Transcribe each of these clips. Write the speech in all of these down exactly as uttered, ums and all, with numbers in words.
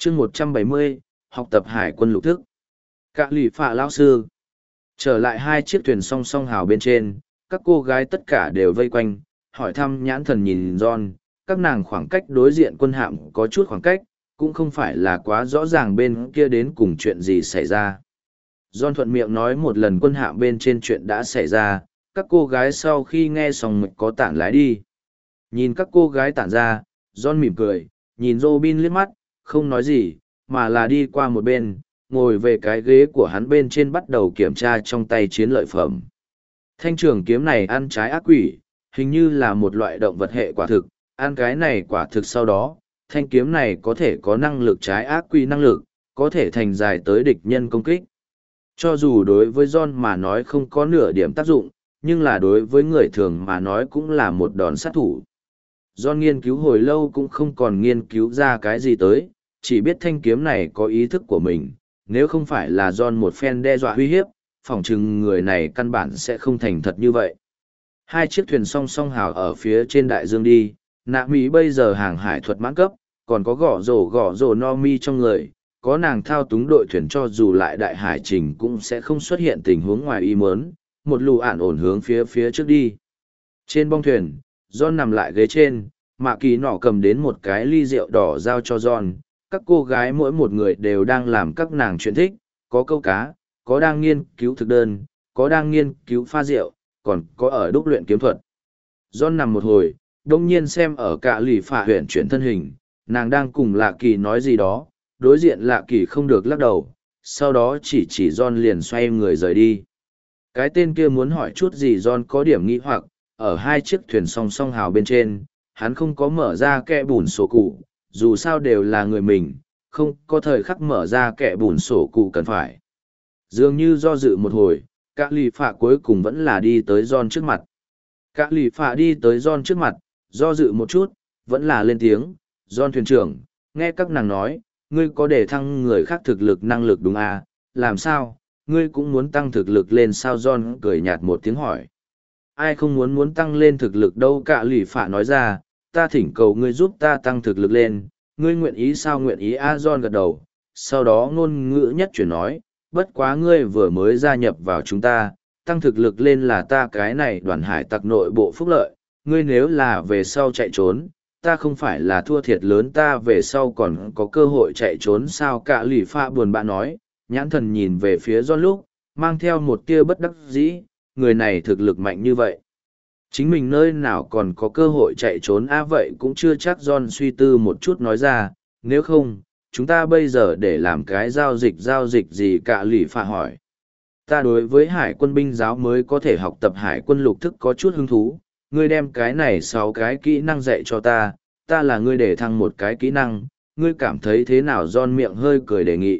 chương một trăm bảy mươi, học tập hải quân lục thức. Cả lì phạ lão sư. Trở lại hai chiếc thuyền song song hào bên trên, các cô gái tất cả đều vây quanh, hỏi thăm nhãn thần nhìn John. Các nàng khoảng cách đối diện quân hạm có chút khoảng cách, cũng không phải là quá rõ ràng bên kia đến cùng chuyện gì xảy ra. John thuận miệng nói một lần quân hạm bên trên chuyện đã xảy ra, các cô gái sau khi nghe xong mịch có tản lái đi. Nhìn các cô gái tản ra, John mỉm cười, nhìn Robin liếc mắt, không nói gì, mà là đi qua một bên, ngồi về cái ghế của hắn bên trên bắt đầu kiểm tra trong tay chiến lợi phẩm. Thanh trường kiếm này ăn trái ác quỷ, hình như là một loại động vật hệ quả thực, ăn cái này quả thực sau đó, thanh kiếm này có thể có năng lực trái ác quỷ năng lực, có thể thành dài tới địch nhân công kích. Cho dù đối với John mà nói không có nửa điểm tác dụng, nhưng là đối với người thường mà nói cũng là một đòn sát thủ. John nghiên cứu hồi lâu cũng không còn nghiên cứu ra cái gì tới, chỉ biết thanh kiếm này có ý thức của mình, nếu không phải là John một phen đe dọa uy hiếp, phỏng chừng người này căn bản sẽ không thành thật như vậy. Hai chiếc thuyền song song hào ở phía trên đại dương đi, nạ Mỹ bây giờ hàng hải thuật mãn cấp, còn có gõ rổ gõ rổ no mi trong người, có nàng thao túng đội thuyền cho dù lại đại hải trình cũng sẽ không xuất hiện tình huống ngoài ý muốn, một lù ản ổn hướng phía phía trước đi. Trên bong thuyền, John nằm lại ghế trên, Mạ Kỳ nọ cầm đến một cái ly rượu đỏ giao cho John. Các cô gái mỗi một người đều đang làm các nàng chuyện thích, có câu cá, có đang nghiên cứu thực đơn, có đang nghiên cứu pha rượu, còn có ở đúc luyện kiếm thuật. John nằm một hồi, đông nhiên xem ở cả lì phả huyện chuyển thân hình, nàng đang cùng Lạ Kỳ nói gì đó, đối diện Lạ Kỳ không được lắc đầu, sau đó chỉ chỉ John liền xoay người rời đi. Cái tên kia muốn hỏi chút gì John có điểm nghi hoặc, ở hai chiếc thuyền song song hào bên trên, hắn không có mở ra kẽ bùn sổ cụ, dù sao đều là người mình, không có thời khắc mở ra kẽ bùn sổ cụ cần phải. Dường như do dự một hồi, cả lì phạ cuối cùng vẫn là đi tới John trước mặt. Cả lì phạ đi tới John trước mặt, do dự một chút, vẫn là lên tiếng, John thuyền trưởng, nghe các nàng nói, ngươi có để thăng người khác thực lực năng lực đúng à, làm sao, ngươi cũng muốn tăng thực lực lên sao? John cười nhạt một tiếng hỏi. Ai không muốn muốn tăng lên thực lực đâu? Cả lì phạ nói ra, ta thỉnh cầu ngươi giúp ta tăng thực lực lên, ngươi nguyện ý sao? Nguyện ý a. John gật đầu, sau đó ngôn ngữ nhất chuyển nói, bất quá ngươi vừa mới gia nhập vào chúng ta, tăng thực lực lên là ta cái này đoàn hải tặc nội bộ phúc lợi, ngươi nếu là về sau chạy trốn, ta không phải là thua thiệt lớn, ta về sau còn có cơ hội chạy trốn sao? Cả lì pha buồn bã nói, nhãn thần nhìn về phía John lúc, mang theo một tia bất đắc dĩ, người này thực lực mạnh như vậy. Chính mình nơi nào còn có cơ hội chạy trốn a? Vậy cũng chưa chắc. John suy tư một chút nói ra, nếu không, chúng ta bây giờ để làm cái giao dịch giao dịch gì? Cả lì pha hỏi. Ta đối với hải quân binh giáo mới có thể học tập hải quân lục thức có chút hứng thú, ngươi đem cái này sáu cái kỹ năng dạy cho ta, ta là ngươi để thăng một cái kỹ năng, ngươi cảm thấy thế nào? John miệng hơi cười đề nghị.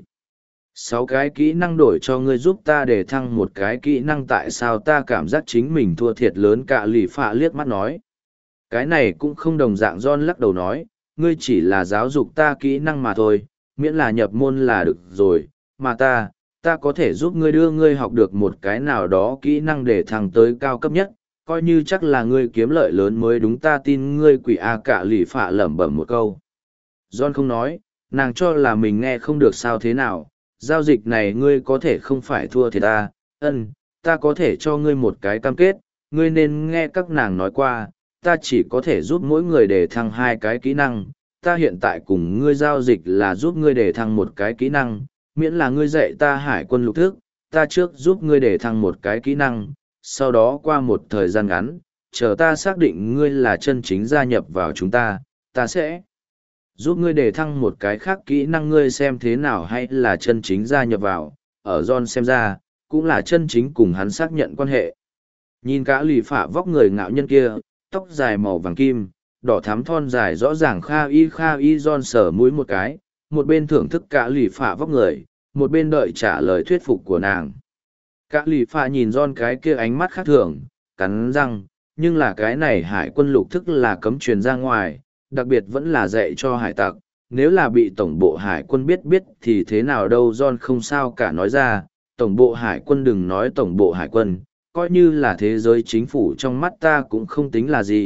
Sáu cái kỹ năng đổi cho ngươi giúp ta để thăng một cái kỹ năng, tại sao ta cảm giác chính mình thua thiệt lớn? Cả lì phạ liếc mắt nói. Cái này cũng không đồng dạng. John lắc đầu nói, ngươi chỉ là giáo dục ta kỹ năng mà thôi, miễn là nhập môn là được rồi, mà ta, ta có thể giúp ngươi đưa ngươi học được một cái nào đó kỹ năng để thăng tới cao cấp nhất, coi như chắc là ngươi kiếm lợi lớn mới đúng, ta tin ngươi quỷ a. Cả lì phạ lẩm bẩm một câu. John không nói, nàng cho là mình nghe không được sao? Thế nào, giao dịch này ngươi có thể không phải thua thiệt ta? Ân, ta có thể cho ngươi một cái cam kết, ngươi nên nghe các nàng nói qua, ta chỉ có thể giúp mỗi người để thăng hai cái kỹ năng, ta hiện tại cùng ngươi giao dịch là giúp ngươi để thăng một cái kỹ năng, miễn là ngươi dạy ta hải quân lục thức, ta trước giúp ngươi để thăng một cái kỹ năng, sau đó qua một thời gian ngắn, chờ ta xác định ngươi là chân chính gia nhập vào chúng ta, ta sẽ giúp ngươi để thăng một cái khác kỹ năng, ngươi xem thế nào? Hay là chân chính gia nhập vào, ở John xem ra, cũng là chân chính cùng hắn xác nhận quan hệ. Nhìn cả lì phả vóc người ngạo nhân kia, tóc dài màu vàng kim, đỏ thắm thon dài rõ ràng, kha y kha y. John sờ mũi một cái, một bên thưởng thức cả lì phả vóc người, một bên đợi trả lời thuyết phục của nàng. Cả lì phả nhìn John cái kia ánh mắt khác thường, cắn răng, nhưng là cái này hải quân lục thức là cấm truyền ra ngoài, đặc biệt vẫn là dạy cho hải tặc, nếu là bị tổng bộ hải quân biết biết thì thế nào đâu? John không sao cả nói ra, tổng bộ hải quân đừng nói tổng bộ hải quân, coi như là thế giới chính phủ trong mắt ta cũng không tính là gì,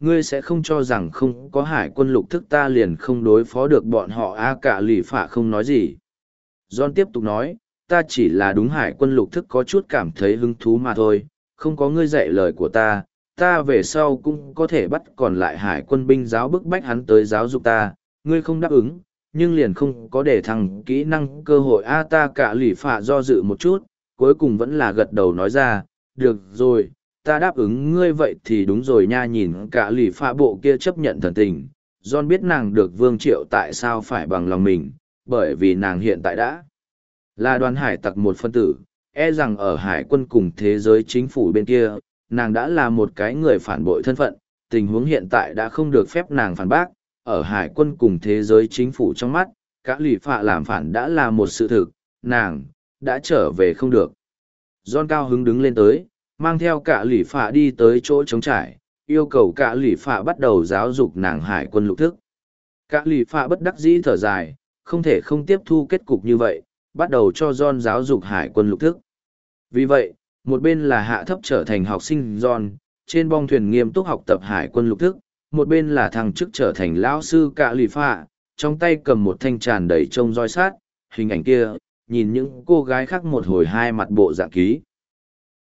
ngươi sẽ không cho rằng không có hải quân lục thức ta liền không đối phó được bọn họ a cả lì phạ không nói gì. John tiếp tục nói, ta chỉ là đúng hải quân lục thức có chút cảm thấy hứng thú mà thôi, không có ngươi dạy lời của ta, ta về sau cũng có thể bắt còn lại hải quân binh giáo bức bách hắn tới giáo dục ta, ngươi không đáp ứng, nhưng liền không có để thằng kỹ năng cơ hội a ta cả lì phạ do dự một chút, cuối cùng vẫn là gật đầu nói ra, được rồi, ta đáp ứng ngươi vậy thì đúng rồi nha nhìn cả lì phạ bộ kia chấp nhận thần tình. John biết nàng được Vương Triệu tại sao phải bằng lòng mình, bởi vì nàng hiện tại đã là đoàn hải tặc một phân tử, e rằng ở hải quân cùng thế giới chính phủ bên kia, nàng đã là một cái người phản bội thân phận, tình huống hiện tại đã không được phép nàng phản bác, ở hải quân cùng thế giới chính phủ trong mắt, cả lì phạ làm phản đã là một sự thực, nàng đã trở về không được. John cao hứng đứng lên tới, mang theo cả lì phạ đi tới chỗ trống trải, yêu cầu cả lì phạ bắt đầu giáo dục nàng hải quân lục thức. Cả lì phạ bất đắc dĩ thở dài, không thể không tiếp thu kết cục như vậy, bắt đầu cho John giáo dục hải quân lục thức. Vì vậy, một bên là hạ thấp trở thành học sinh John, trên bong thuyền nghiêm túc học tập hải quân lục thức, một bên là thằng chức trở thành lão sư cả lì phạ, trong tay cầm một thanh tràn đầy trông roi sát, hình ảnh kia, nhìn những cô gái khác một hồi hai mặt bộ dạng ký.